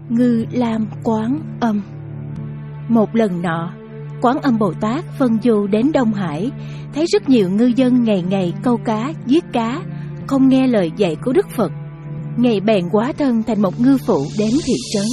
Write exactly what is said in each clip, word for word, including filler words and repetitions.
Ngư Lam Quán Âm. Một lần nọ, Quán Âm Bồ Tát phân du đến Đông Hải, thấy rất nhiều ngư dân ngày ngày câu cá, giết cá, không nghe lời dạy của Đức Phật. Ngài bèn hóa thân thành một ngư phụ đến thị trấn.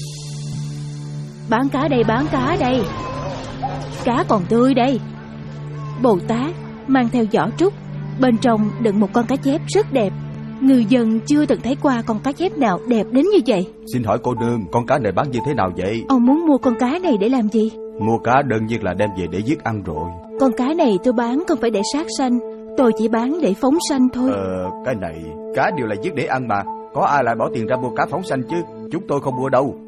Bán cá đây, bán cá đây, cá còn tươi đây. Bồ Tát mang theo giỏ trúc, bên trong đựng một con cá chép rất đẹp. Ngư dân chưa từng thấy qua con cá chép nào đẹp đến như vậy. Xin hỏi cô nương, con cá này bán như thế nào vậy? Ông muốn mua con cá này để làm gì? Mua cá đơn nhiên là đem về để giết ăn rồi. Con cá này tôi bán không phải để sát sanh, tôi chỉ bán để phóng sanh thôi. Ờ, cái này, cá đều là giết để ăn mà. Có ai lại bỏ tiền ra mua cá phóng sanh chứ? Chúng tôi không mua đâu.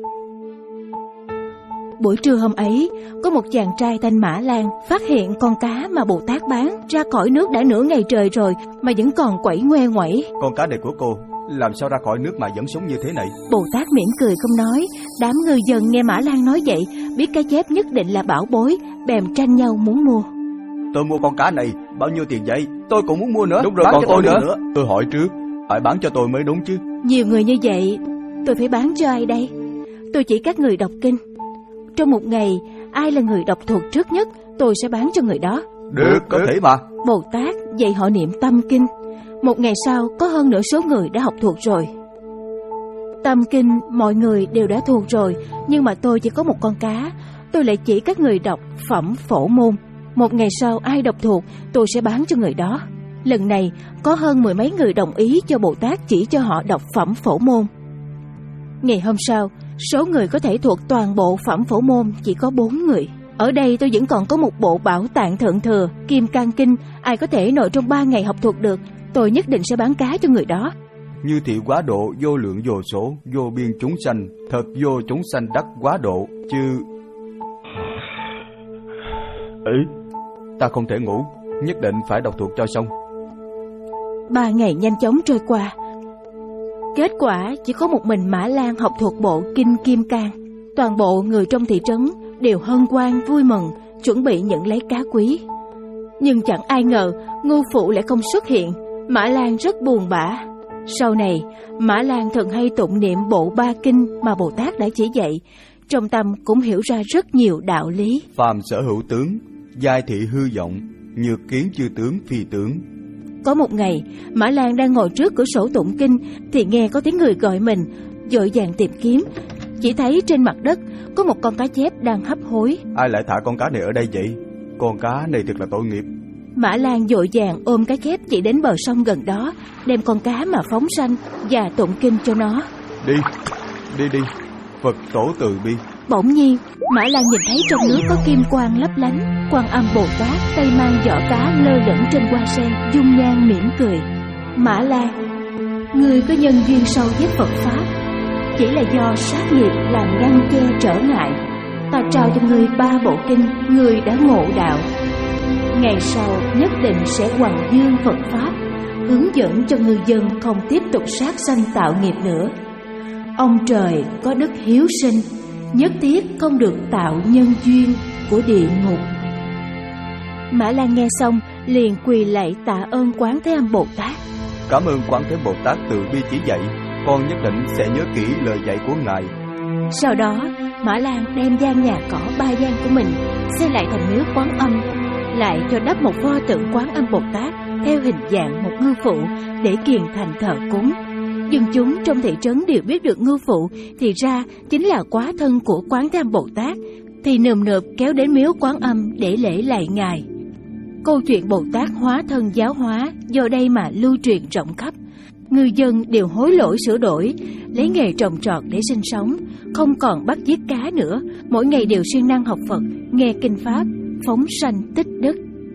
Buổi trưa hôm ấy, có một chàng trai tên Mã Lan phát hiện con cá mà Bồ Tát bán ra khỏi nước đã nửa ngày trời rồi mà vẫn còn quẩy ngoe ngoẩy. Con cá này của cô làm sao ra khỏi nước mà vẫn sống như thế này? Bồ Tát mỉm cười không nói. Đám ngư dân nghe Mã Lan nói vậy, biết cá chép nhất định là bảo bối, bèn tranh nhau muốn mua. Tôi mua con cá này, bao nhiêu tiền vậy? Tôi cũng muốn mua nữa. Đúng rồi, bán còn cho tôi tôi nữa. nữa. Tôi hỏi trước, phải bán cho tôi mới đúng chứ. Nhiều người như vậy, tôi phải bán cho ai đây? Tôi chỉ các người đọc kinh. Trong một ngày, ai là người đọc thuộc trước nhất, tôi sẽ bán cho người đó. Được, có thể mà. Bồ Tát dạy họ niệm tâm kinh. Một ngày sau, có hơn nửa số người đã học thuộc rồi. Tâm kinh mọi người đều đã thuộc rồi, nhưng mà tôi chỉ có một con cá. Tôi lại chỉ các người đọc phẩm phổ môn. Một ngày sau, ai đọc thuộc, tôi sẽ bán cho người đó. Lần này, có hơn mười mấy người đồng ý cho Bồ Tát chỉ cho họ đọc phẩm phổ môn. Ngày hôm sau, số người có thể thuộc toàn bộ phẩm phổ môn chỉ có bốn người. Ở đây tôi vẫn còn có một bộ Bảo Tạng Thượng Thừa, Kim Cang Kinh. Ai có thể nội trong ba ngày học thuộc được, tôi nhất định sẽ bán cá cho người đó. Như thị quá độ, vô lượng vô số, vô biên chúng sanh, thật vô chúng sanh đắc quá độ, chứ... Ấy, ta không thể ngủ, nhất định phải đọc thuộc cho xong. Ba ngày nhanh chóng trôi qua. Kết quả chỉ có một mình Mã Lan học thuộc bộ Kinh Kim Cang. Toàn bộ người trong thị trấn đều hân hoan vui mừng, chuẩn bị nhận lấy cá quý. Nhưng chẳng ai ngờ ngư phụ lại không xuất hiện. Mã Lan rất buồn bã. Sau này, Mã Lan thường hay tụng niệm bộ ba kinh mà Bồ Tát đã chỉ dạy. Trong tâm cũng hiểu ra rất nhiều đạo lý. Phàm sở hữu tướng, giai thị hư vọng, nhược kiến chư tướng phi tướng. Có một ngày, Mã Lan đang ngồi trước cửa sổ tụng kinh thì nghe có tiếng người gọi mình, vội vàng tìm kiếm. Chỉ thấy trên mặt đất có một con cá chép đang hấp hối. Ai lại thả con cá này ở đây vậy? Con cá này thật là tội nghiệp. Mã Lan vội vàng ôm cá chép chạy đến bờ sông gần đó, đem con cá mà phóng sanh và tụng kinh cho nó. Đi, đi đi, Phật tổ từ bi. Bỗng nhiên, Mã Lan nhìn thấy trong nước có kim quang lấp lánh. Quan Âm Bồ Tát tay mang giỏ cá lơ lửng trên hoa sen, dung nhan mỉm cười. Mã Lan, ngươi có nhân duyên sâu với Phật pháp, chỉ là do sát nghiệp làm ngăn che trở ngại. Ta trao cho ngươi ba bộ kinh, ngươi đã ngộ đạo. Ngày sau nhất định sẽ hoằng dương Phật pháp, hướng dẫn cho ngư dân không tiếp tục sát sanh tạo nghiệp nữa. Ông trời có đức hiếu sinh, nhất thiết không được tạo nhân duyên của địa ngục. Mã Lan nghe xong liền quỳ lạy tạ ơn Quán Thế Âm Bồ Tát. Cảm ơn Quán Thế Bồ Tát từ bi chỉ dạy, con nhất định sẽ nhớ kỹ lời dạy của ngài. Sau đó, Mã Lan đem gian nhà cỏ ba gian của mình xây lại thành miếu Quán Âm, lại cho đắp một pho tượng Quán Âm Bồ Tát theo hình dạng một ngư phụ để kiền thành thờ cúng. Dân chúng trong thị trấn đều biết được ngư phụ thì ra chính là quá thân của Quán Thế Âm Bồ Tát, thì nườm nượp kéo đến miếu Quán Âm để lễ lạy ngài. Câu chuyện Bồ Tát hóa thân giáo hóa do đây mà lưu truyền rộng khắp. Ngư dân đều hối lỗi sửa đổi, lấy nghề trồng trọt để sinh sống, không còn bắt giết cá nữa, mỗi ngày đều siêng năng học Phật, nghe kinh pháp, phóng sanh tích đức.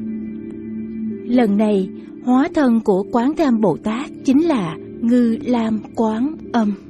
Lần này, hóa thân của Quán Thế Âm Bồ Tát chính là Ngư Lam Quán Âm.